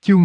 Chương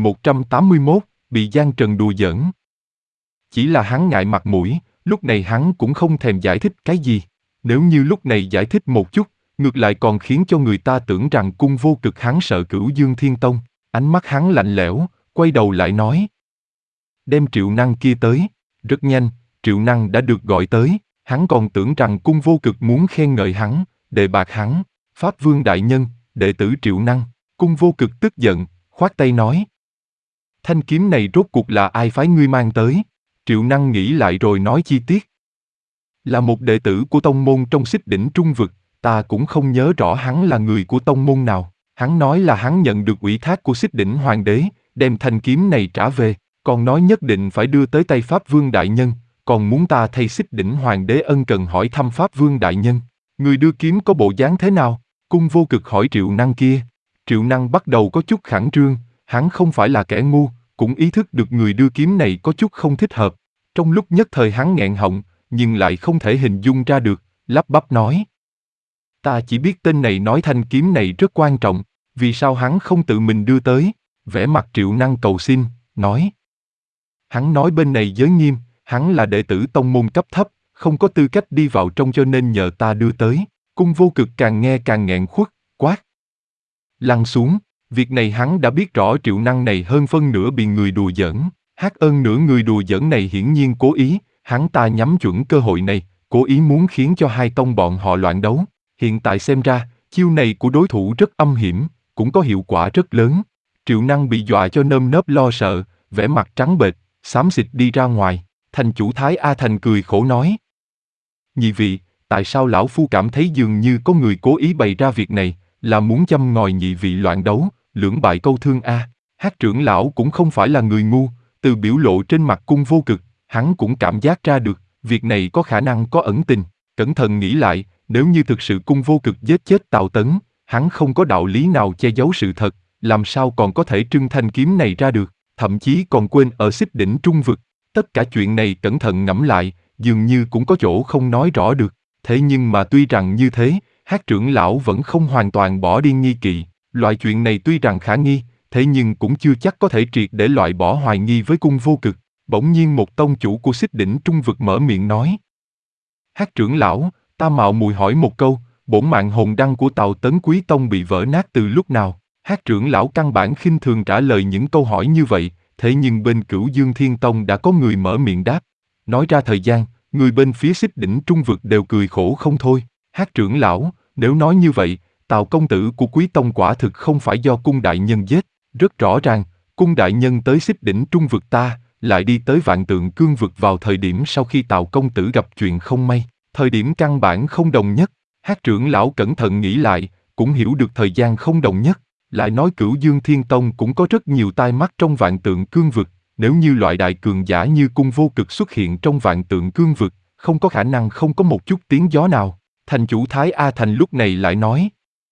1181, bị Giang Trần đùa giỡn. Chỉ là hắn ngại mặt mũi, lúc này hắn cũng không thèm giải thích cái gì. Nếu như lúc này giải thích một chút, ngược lại còn khiến cho người ta tưởng rằng Cung Vô Cực hắn sợ Cửu Dương Thiên Tông. Ánh mắt hắn lạnh lẽo, quay đầu lại nói. Đem Triệu Năng kia tới. Rất nhanh, Triệu Năng đã được gọi tới. Hắn còn tưởng rằng Cung Vô Cực muốn khen ngợi hắn, đề bạt hắn. Pháp Vương Đại Nhân, đệ tử Triệu Năng. Cung Vô Cực tức giận, khoát tay nói. Thanh kiếm này rốt cuộc là ai phái ngươi mang tới? Triệu Năng nghĩ lại rồi nói chi tiết. Là một đệ tử của tông môn trong Xích Đỉnh Trung Vực, ta cũng không nhớ rõ hắn là người của tông môn nào. Hắn nói là hắn nhận được ủy thác của Xích Đỉnh Hoàng đế, đem thanh kiếm này trả về, còn nói nhất định phải đưa tới tay Pháp Vương Đại Nhân, còn muốn ta thay Xích Đỉnh Hoàng đế ân cần hỏi thăm Pháp Vương Đại Nhân. Người đưa kiếm có bộ dáng thế nào? Cung Vô Cực hỏi Triệu Năng kia. Triệu Năng bắt đầu có chút khẩn trương, hắn không phải là kẻ ngu, cũng ý thức được người đưa kiếm này có chút không thích hợp. Trong lúc nhất thời hắn nghẹn họng, nhưng lại không thể hình dung ra được, lắp bắp nói. Ta chỉ biết tên này nói thanh kiếm này rất quan trọng, vì sao hắn không tự mình đưa tới? Vẻ mặt Triệu Năng cầu xin, nói. Hắn nói bên này giới nghiêm, hắn là đệ tử tông môn cấp thấp, không có tư cách đi vào trong cho nên nhờ ta đưa tới. Cung Vô Cực càng nghe càng nghẹn khuất, quát. Lăn xuống, việc này hắn đã biết rõ Triệu Năng này hơn phân nửa bị người đùa giỡn. Hơn nữa người đùa giỡn này hiển nhiên cố ý, hắn ta nhắm chuẩn cơ hội này, cố ý muốn khiến cho hai tông bọn họ loạn đấu. Hiện tại xem ra, chiêu này của đối thủ rất âm hiểm, cũng có hiệu quả rất lớn. Triệu Năng bị dọa cho nơm nớp lo sợ, vẻ mặt trắng bệch, xám xịt đi ra ngoài. Thành chủ Thái A Thành cười khổ nói. Nhị vị, tại sao lão phu cảm thấy dường như có người cố ý bày ra việc này, là muốn châm ngòi nhị vị loạn đấu, lưỡng bại câu thương a. Hát trưởng lão cũng không phải là người ngu, từ biểu lộ trên mặt Cung Vô Cực, hắn cũng cảm giác ra được, việc này có khả năng có ẩn tình. Cẩn thận nghĩ lại, nếu như thực sự Cung Vô Cực giết chết Tào Tấn, hắn không có đạo lý nào che giấu sự thật, làm sao còn có thể trưng thanh kiếm này ra được, thậm chí còn quên ở Xích Đỉnh Trung Vực. Tất cả chuyện này cẩn thận ngẫm lại, dường như cũng có chỗ không nói rõ được. Thế nhưng mà tuy rằng như thế, Hát trưởng lão vẫn không hoàn toàn bỏ đi nghi kỵ. Loại chuyện này tuy rằng khả nghi, thế nhưng cũng chưa chắc có thể triệt để loại bỏ hoài nghi với Cung Vô Cực. Bỗng nhiên một tông chủ của Xích Đỉnh Trung Vực mở miệng nói. Hát trưởng lão, ta mạo muội hỏi một câu, bổn mạng hồn đăng của Tào Tấn Quý Tông bị vỡ nát từ lúc nào? Hát trưởng lão căn bản khinh thường trả lời những câu hỏi như vậy, thế nhưng bên Cửu Dương Thiên Tông đã có người mở miệng đáp. Nói ra thời gian, người bên phía Xích Đỉnh Trung Vực đều cười khổ không thôi. Hát trưởng lão, nếu nói như vậy, Tào công tử của Quý Tông quả thực không phải do Cung đại nhân giết. Rất rõ ràng, Cung đại nhân tới Xích Đỉnh Trung Vực ta, lại đi tới Vạn Tượng Cương Vực vào thời điểm sau khi Tào công tử gặp chuyện không may, thời điểm căn bản không đồng nhất. Hát trưởng lão cẩn thận nghĩ lại, cũng hiểu được thời gian không đồng nhất. Lại nói Cửu Dương Thiên Tông cũng có rất nhiều tai mắt trong Vạn Tượng Cương Vực, nếu như loại đại cường giả như Cung Vô Cực xuất hiện trong Vạn Tượng Cương Vực, không có khả năng không có một chút tiếng gió nào. Thành chủ Thái A Thành lúc này lại nói.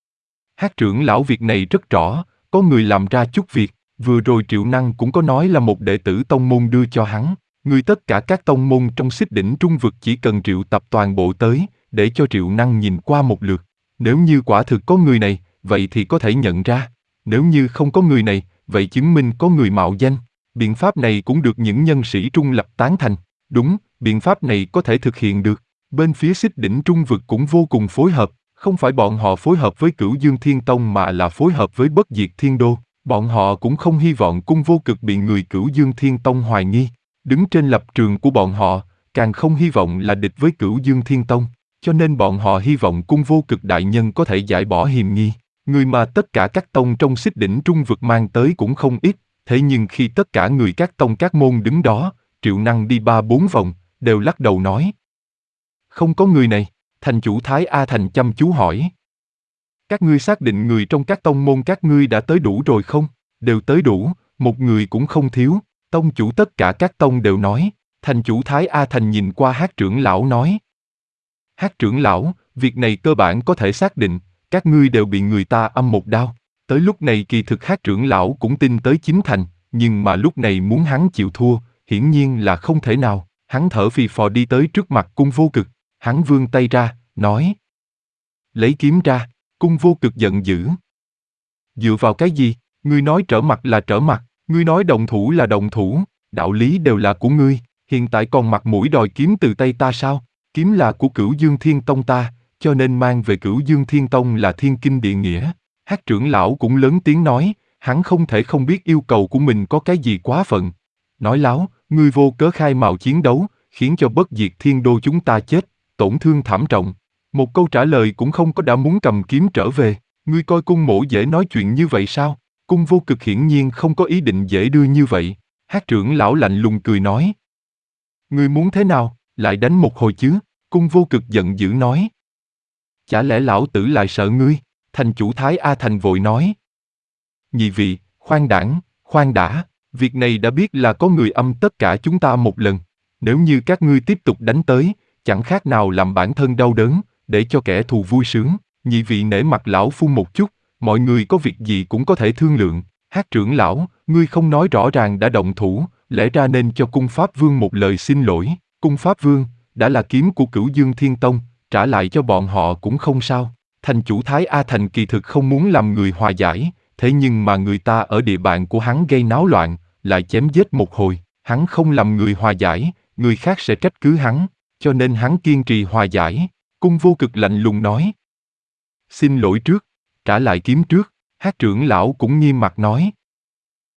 Hát trưởng lão việc này rất rõ, có người làm ra chút việc, vừa rồi Triệu Năng cũng có nói là một đệ tử tông môn đưa cho hắn. Người tất cả các tông môn trong Xích Đỉnh Trung Vực chỉ cần triệu tập toàn bộ tới, để cho Triệu Năng nhìn qua một lượt. Nếu như quả thực có người này, vậy thì có thể nhận ra. Nếu như không có người này, vậy chứng minh có người mạo danh. Biện pháp này cũng được những nhân sĩ trung lập tán thành. Đúng, biện pháp này có thể thực hiện được. Bên phía Xích Đỉnh Trung Vực cũng vô cùng phối hợp, không phải bọn họ phối hợp với Cửu Dương Thiên Tông mà là phối hợp với Bất Diệt Thiên Đô. Bọn họ cũng không hy vọng Cung Vô Cực bị người Cửu Dương Thiên Tông hoài nghi. Đứng trên lập trường của bọn họ, càng không hy vọng là địch với Cửu Dương Thiên Tông, cho nên bọn họ hy vọng Cung Vô Cực đại nhân có thể giải bỏ hiềm nghi. Người mà tất cả các tông trong Xích Đỉnh Trung Vực mang tới cũng không ít, thế nhưng khi tất cả người các tông các môn đứng đó, Triệu Năng đi 3-4 vòng, đều lắc đầu nói. Không có người này. Thành chủ Thái A Thành chăm chú hỏi. Các ngươi xác định người trong các tông môn các ngươi đã tới đủ rồi không? Đều tới đủ, một người cũng không thiếu. Tông chủ tất cả các tông đều nói. Thành chủ Thái A Thành nhìn qua Hát trưởng lão nói. Hát trưởng lão, việc này cơ bản có thể xác định, các ngươi đều bị người ta âm một đao. Tới lúc này kỳ thực Hát trưởng lão cũng tin tới 9 thành, nhưng mà lúc này muốn hắn chịu thua, hiển nhiên là không thể nào. Hắn thở phì phò đi tới trước mặt Cung Vô Cực. Hắn vươn tay ra, nói. Lấy kiếm ra. Cung Vô Cực giận dữ. Dựa vào cái gì? Ngươi nói trở mặt là trở mặt, ngươi nói động thủ là động thủ, đạo lý đều là của ngươi, hiện tại còn mặt mũi đòi kiếm từ tay ta sao? Kiếm là của Cửu Dương Thiên Tông ta, cho nên mang về Cửu Dương Thiên Tông là thiên kinh địa nghĩa. Hắc trưởng lão cũng lớn tiếng nói, hắn không thể không biết yêu cầu của mình có cái gì quá phận. Nói láo, ngươi vô cớ khai mào chiến đấu, khiến cho Bất Diệt Thiên Đô chúng ta chết, tổn thương thảm trọng. Một câu trả lời cũng không có đã muốn cầm kiếm trở về. Ngươi coi cung mỗ dễ nói chuyện như vậy sao? Cung vô cực hiển nhiên không có ý định dễ đưa như vậy. Hắc trưởng lão lạnh lùng cười nói. Ngươi muốn thế nào, lại đánh một hồi chứ? Cung vô cực giận dữ nói. Chả lẽ lão tử lại sợ ngươi? Thành chủ Thái A Thành vội nói. Nhị vị, khoan đã, việc này đã biết là có người âm tất cả chúng ta một lần. Nếu như các ngươi tiếp tục đánh tới, chẳng khác nào làm bản thân đau đớn, để cho kẻ thù vui sướng. Nhị vị nể mặt lão phu một chút, mọi người có việc gì cũng có thể thương lượng. Hắc trưởng lão, ngươi không nói rõ ràng đã động thủ, lẽ ra nên cho cung Pháp Vương một lời xin lỗi. Cung Pháp Vương, đã là kiếm của Cửu Dương Thiên Tông, trả lại cho bọn họ cũng không sao. Thành chủ Thái A Thành kỳ thực không muốn làm người hòa giải, thế nhưng mà người ta ở địa bàn của hắn gây náo loạn, lại chém giết một hồi, hắn không làm người hòa giải, người khác sẽ trách cứ hắn, cho nên hắn kiên trì hòa giải. Cung vô cực lạnh lùng nói. Xin lỗi trước, trả lại kiếm trước. Hắc trưởng lão cũng nghiêm mặt nói.